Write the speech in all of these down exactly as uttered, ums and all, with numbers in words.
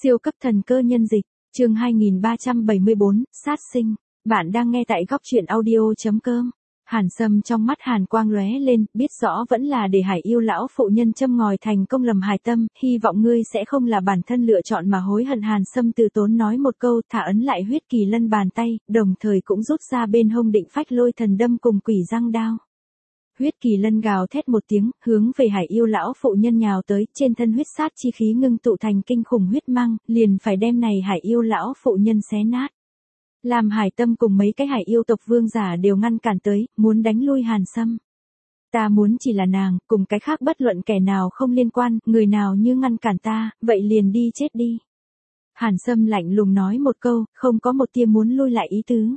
Siêu cấp thần cơ nhân dịch, chương hai nghìn ba trăm bảy mươi bốn, sát sinh. Bạn đang nghe tại góc truyện audio chấm com. Hàn Sâm trong mắt hàn quang lóe lên, biết rõ vẫn là để Hải yêu lão phụ nhân châm ngòi thành công lầm Hải Tâm, hy vọng ngươi sẽ không là bản thân lựa chọn mà hối hận. Hàn Sâm từ tốn nói một câu, thả ấn lại huyết kỳ lân bàn tay, đồng thời cũng rút ra bên hông định phách lôi thần đâm cùng quỷ răng đao. Huyết kỳ lân gào thét một tiếng, hướng về Hải yêu lão phụ nhân nhào tới, trên thân huyết sát chi khí ngưng tụ thành kinh khủng huyết mang, liền phải đem này Hải yêu lão phụ nhân xé nát. Làm Hải Tâm cùng mấy cái Hải yêu tộc vương giả đều ngăn cản tới, muốn đánh lui Hàn Sâm. Ta muốn chỉ là nàng, cùng cái khác bất luận kẻ nào không liên quan, người nào như ngăn cản ta, vậy liền đi chết đi. Hàn Sâm lạnh lùng nói một câu, không có một tia muốn lui lại ý tứ.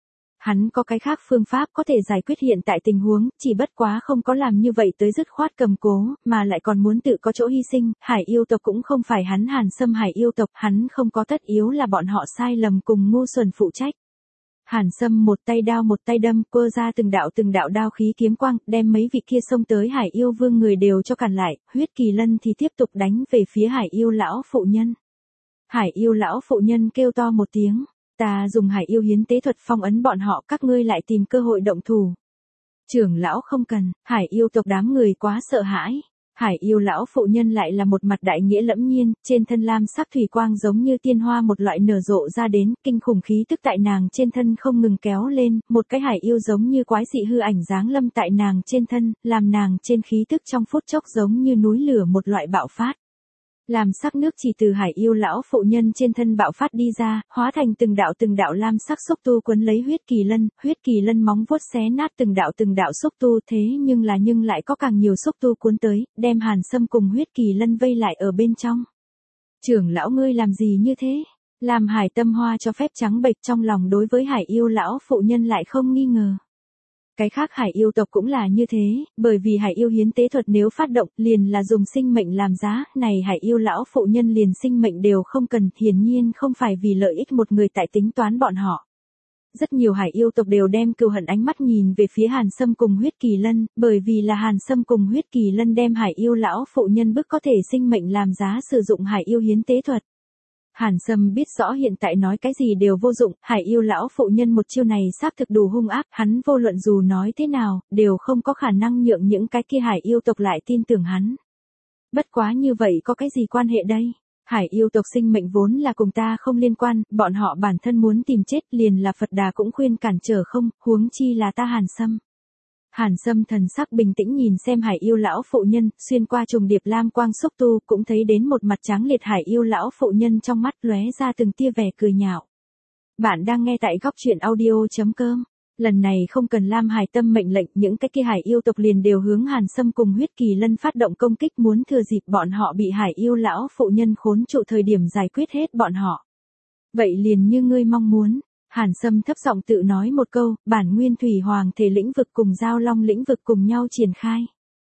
Hắn có cái khác phương pháp có thể giải quyết hiện tại tình huống, chỉ bất quá không có làm như vậy tới dứt khoát cầm cố, mà lại còn muốn tự có chỗ hy sinh. Hải yêu tộc cũng không phải hắn Hàn Sâm Hải yêu tộc, hắn không có tất yếu là bọn họ sai lầm cùng ngu xuẩn phụ trách. Hàn Sâm một tay đao một tay đâm, quơ ra từng đạo từng đạo đao khí kiếm quang, đem mấy vị kia xông tới Hải yêu vương người đều cho cản lại, huyết kỳ lân thì tiếp tục đánh về phía Hải yêu lão phụ nhân. Hải yêu lão phụ nhân kêu to một tiếng. Ta dùng Hải yêu hiến tế thuật phong ấn bọn họ, các ngươi lại tìm cơ hội động thủ. Trưởng lão không cần, Hải yêu tộc đám người quá sợ hãi. Hải yêu lão phụ nhân lại là một mặt đại nghĩa lẫm nhiên, trên thân lam sắc thủy quang giống như tiên hoa một loại nở rộ ra đến, kinh khủng khí tức tại nàng trên thân không ngừng kéo lên, một cái Hải yêu giống như quái dị hư ảnh giáng lâm tại nàng trên thân, làm nàng trên khí tức trong phút chốc giống như núi lửa một loại bạo phát. Làm sắc nước chỉ từ Hải yêu lão phụ nhân trên thân bạo phát đi ra, hóa thành từng đạo từng đạo lam sắc xúc tu quấn lấy huyết kỳ lân, huyết kỳ lân móng vuốt xé nát từng đạo từng đạo xúc tu, thế nhưng là nhưng lại có càng nhiều xúc tu cuốn tới, đem Hàn Sâm cùng huyết kỳ lân vây lại ở bên trong. Trưởng lão ngươi làm gì như thế? Làm Hải Tâm hoa cho phép trắng bệch, trong lòng đối với Hải yêu lão phụ nhân lại không nghi ngờ. Cái khác Hải yêu tộc cũng là như thế, bởi vì Hải yêu hiến tế thuật nếu phát động, liền là dùng sinh mệnh làm giá, này Hải yêu lão phụ nhân liền sinh mệnh đều không cần, hiển nhiên không phải vì lợi ích một người tại tính toán bọn họ. Rất nhiều Hải yêu tộc đều đem cừu hận ánh mắt nhìn về phía Hàn Sâm cùng huyết kỳ lân, bởi vì là Hàn Sâm cùng huyết kỳ lân đem Hải yêu lão phụ nhân bức có thể sinh mệnh làm giá sử dụng Hải yêu hiến tế thuật. Hàn Sâm biết rõ hiện tại nói cái gì đều vô dụng, Hải yêu lão phụ nhân một chiêu này xác thực đủ hung ác, hắn vô luận dù nói thế nào, đều không có khả năng nhượng những cái kia Hải yêu tộc lại tin tưởng hắn. Bất quá như vậy có cái gì quan hệ đây? Hải yêu tộc sinh mệnh vốn là cùng ta không liên quan, bọn họ bản thân muốn tìm chết, liền là Phật Đà cũng khuyên cản trở không, huống chi là ta Hàn Sâm. Hàn Sâm thần sắc bình tĩnh nhìn xem Hải yêu lão phụ nhân, xuyên qua trùng điệp lam quang xúc tu, cũng thấy đến một mặt trắng liệt Hải yêu lão phụ nhân trong mắt lóe ra từng tia vẻ cười nhạo. Bạn đang nghe tại góc truyện audio chấm com. Lần này không cần Lam Hải Tâm mệnh lệnh, những cái kia Hải yêu tộc liền đều hướng Hàn Sâm cùng huyết kỳ lân phát động công kích, muốn thừa dịp bọn họ bị Hải yêu lão phụ nhân khốn trụ thời điểm giải quyết hết bọn họ. Vậy liền như ngươi mong muốn. Hàn Sâm thấp giọng tự nói một câu, bản nguyên thủy hoàng thể lĩnh vực cùng giao long lĩnh vực cùng nhau triển khai.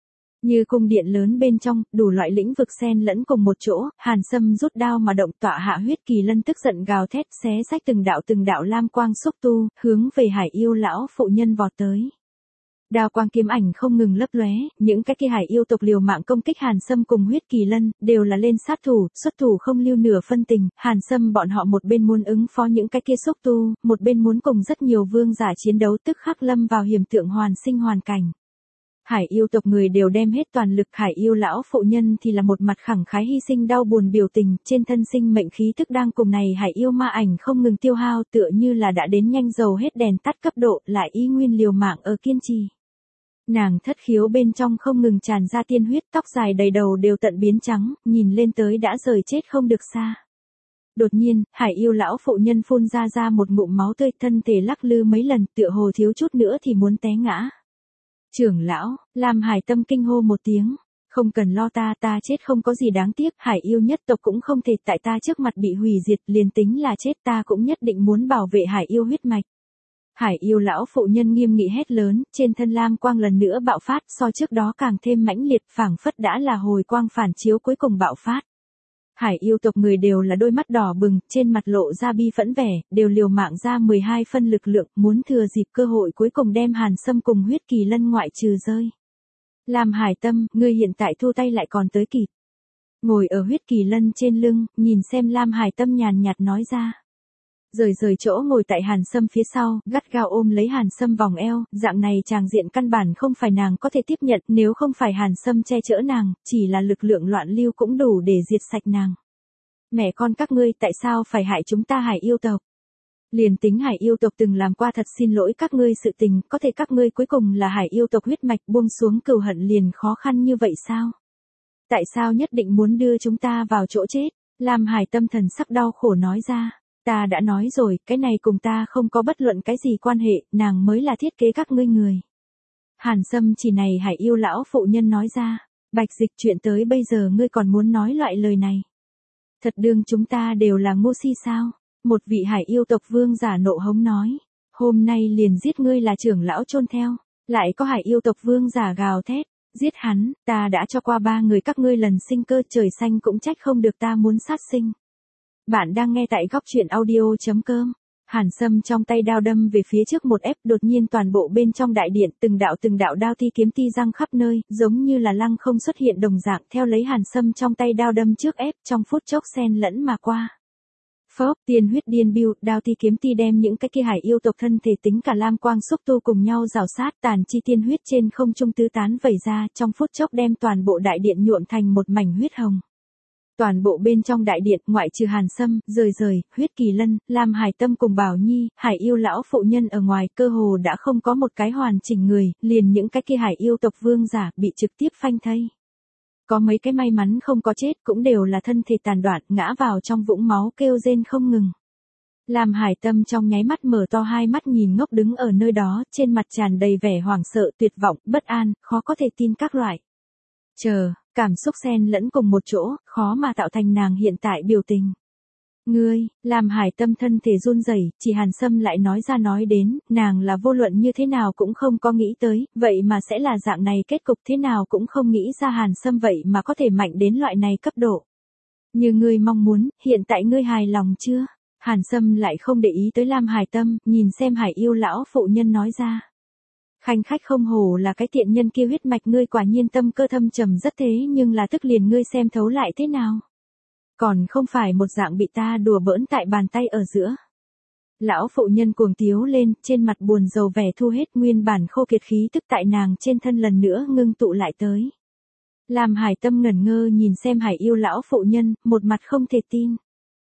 Như cung điện lớn bên trong, đủ loại lĩnh vực xen lẫn cùng một chỗ, Hàn Sâm rút đao mà động, tọa hạ huyết kỳ lân tức giận gào thét, xé rách từng đạo từng đạo lam quang xúc tu, hướng về Hải yêu lão phụ nhân vọt tới. Đao quang kiếm ảnh không ngừng lấp lóe, những cái kia Hải yêu tộc liều mạng công kích Hàn Sâm cùng huyết kỳ lân, đều là lên sát thủ, xuất thủ không lưu nửa phân tình. Hàn Sâm bọn họ một bên muốn ứng phó những cái kia xúc tu, một bên muốn cùng rất nhiều vương giả chiến đấu, tức khắc lâm vào hiểm tượng hoàn sinh hoàn cảnh. Hải yêu tộc người đều đem hết toàn lực, Hải yêu lão phụ nhân thì là một mặt khẳng khái hy sinh đau buồn biểu tình, trên thân sinh mệnh khí tức đang cùng này Hải yêu ma ảnh không ngừng tiêu hao, tựa như là đã đến nhanh dầu hết đèn tắt cấp độ, lại y nguyên liều mạng ở kiên trì. Nàng thất khiếu bên trong không ngừng tràn ra tiên huyết, tóc dài đầy đầu đều tận biến trắng, nhìn lên tới đã rời chết không được xa. Đột nhiên, Hải yêu lão phụ nhân phun ra ra một ngụm máu tươi, thân thể lắc lư mấy lần, tựa hồ thiếu chút nữa thì muốn té ngã. Trưởng lão, làm Hải Tâm kinh hô một tiếng, không cần lo, ta, ta chết không có gì đáng tiếc, Hải yêu nhất tộc cũng không thể tại ta trước mặt bị hủy diệt, liền tính là chết ta cũng nhất định muốn bảo vệ Hải yêu huyết mạch. Hải yêu lão phụ nhân nghiêm nghị hét lớn, trên thân lam quang lần nữa bạo phát, so trước đó càng thêm mãnh liệt, phảng phất đã là hồi quang phản chiếu cuối cùng bạo phát. Hải yêu tộc người đều là đôi mắt đỏ bừng, trên mặt lộ ra bi phẫn vẻ, đều liều mạng ra mười hai phân lực lượng, muốn thừa dịp cơ hội cuối cùng đem Hàn Sâm cùng huyết kỳ lân ngoại trừ rơi. Làm Hải Tâm, ngươi hiện tại thu tay lại còn tới kịp. Ngồi ở huyết kỳ lân trên lưng, nhìn xem Lam Hải Tâm nhàn nhạt nói ra. Rời rời chỗ ngồi tại Hàn Sâm phía sau, gắt gao ôm lấy Hàn Sâm vòng eo, dạng này tràng diện căn bản không phải nàng có thể tiếp nhận, nếu không phải Hàn Sâm che chở nàng, chỉ là lực lượng loạn lưu cũng đủ để diệt sạch nàng. Mẹ con các ngươi tại sao phải hại chúng ta Hải yêu tộc? Liền tính Hải yêu tộc từng làm qua thật xin lỗi các ngươi sự tình, có thể các ngươi cuối cùng là Hải yêu tộc huyết mạch, buông xuống cừu hận liền khó khăn như vậy sao? Tại sao nhất định muốn đưa chúng ta vào chỗ chết? Lam Hải Tâm thần sắc đau khổ nói ra. Ta đã nói rồi, cái này cùng ta không có bất luận cái gì quan hệ, nàng mới là thiết kế các ngươi người. Hàn Sâm chỉ này Hải yêu lão phụ nhân nói ra. Bạch Dịch, chuyện tới bây giờ ngươi còn muốn nói loại lời này. Thật đương chúng ta đều là ngu si sao? Một vị Hải yêu tộc vương giả nộ hống nói. Hôm nay liền giết ngươi là trưởng lão chôn theo. Lại có Hải yêu tộc vương giả gào thét. Giết hắn, ta đã cho qua ba người các ngươi lần sinh cơ, trời xanh cũng trách không được ta muốn sát sinh. Bạn đang nghe tại góc truyện audio.com. Hàn Sâm trong tay đao đâm về phía trước một ép, đột nhiên toàn bộ bên trong đại điện, từng đạo từng đạo đao ti kiếm ti răng khắp nơi, giống như là lăng không xuất hiện đồng dạng, theo lấy Hàn Sâm trong tay đao đâm trước ép, trong phút chốc xen lẫn mà qua. Phốc, tiên huyết điên biêu, đao ti kiếm ti đem những cái kia Hải yêu tộc thân thể tính cả lam quang xúc tu cùng nhau rào sát, tàn chi tiên huyết trên không trung tứ tán vẩy ra, trong phút chốc đem toàn bộ đại điện nhuộm thành một mảnh huyết hồng. Toàn bộ bên trong đại điện, ngoại trừ Hàn Sâm, rời rời, huyết kỳ lân, Lam Hải Tâm cùng Bảo Nhi, Hải yêu lão phụ nhân ở ngoài, cơ hồ đã không có một cái hoàn chỉnh người, liền những cái kia Hải yêu tộc vương giả bị trực tiếp phanh thây. Có mấy cái may mắn không có chết, cũng đều là thân thể tàn đoạn, ngã vào trong vũng máu kêu rên không ngừng. Lam Hải Tâm trong nháy mắt mở to hai mắt nhìn ngốc đứng ở nơi đó, trên mặt tràn đầy vẻ hoảng sợ, tuyệt vọng, bất an, khó có thể tin các loại. Chờ, cảm xúc xen lẫn cùng một chỗ, khó mà tạo thành nàng hiện tại biểu tình. Ngươi, Lam Hải Tâm thân thể run rẩy, chỉ Hàn Sâm lại nói ra nói đến, nàng là vô luận như thế nào cũng không có nghĩ tới, vậy mà sẽ là dạng này, kết cục thế nào cũng không nghĩ ra Hàn Sâm vậy mà có thể mạnh đến loại này cấp độ. Như ngươi mong muốn, hiện tại ngươi hài lòng chưa? Hàn Sâm lại không để ý tới Lam Hải Tâm, nhìn xem Hải yêu lão phụ nhân nói ra. Khanh khách không hổ là cái tiện nhân kia, huyết mạch ngươi quả nhiên tâm cơ thâm trầm rất, thế nhưng là tức liền ngươi xem thấu lại thế nào? Còn không phải một dạng bị ta đùa bỡn tại bàn tay ở giữa. Lão phụ nhân cuồng tiếu lên, trên mặt buồn rầu vẻ thu hết, nguyên bản khô kiệt khí tức tại nàng trên thân lần nữa ngưng tụ lại tới. Lam Hải Tâm ngẩn ngơ nhìn xem Hải yêu lão phụ nhân, một mặt không thể tin.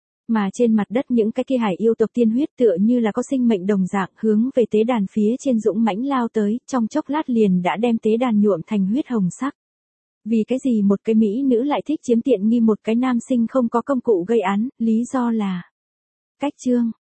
Mà trên mặt đất những cái kia Hải yêu tộc tiên huyết tựa như là có sinh mệnh đồng dạng, hướng về tế đàn phía trên dũng mãnh lao tới, trong chốc lát liền đã đem tế đàn nhuộm thành huyết hồng sắc. Vì cái gì một cái mỹ nữ lại thích chiếm tiện nghi một cái nam sinh không có công cụ gây án, lý do là cách chương,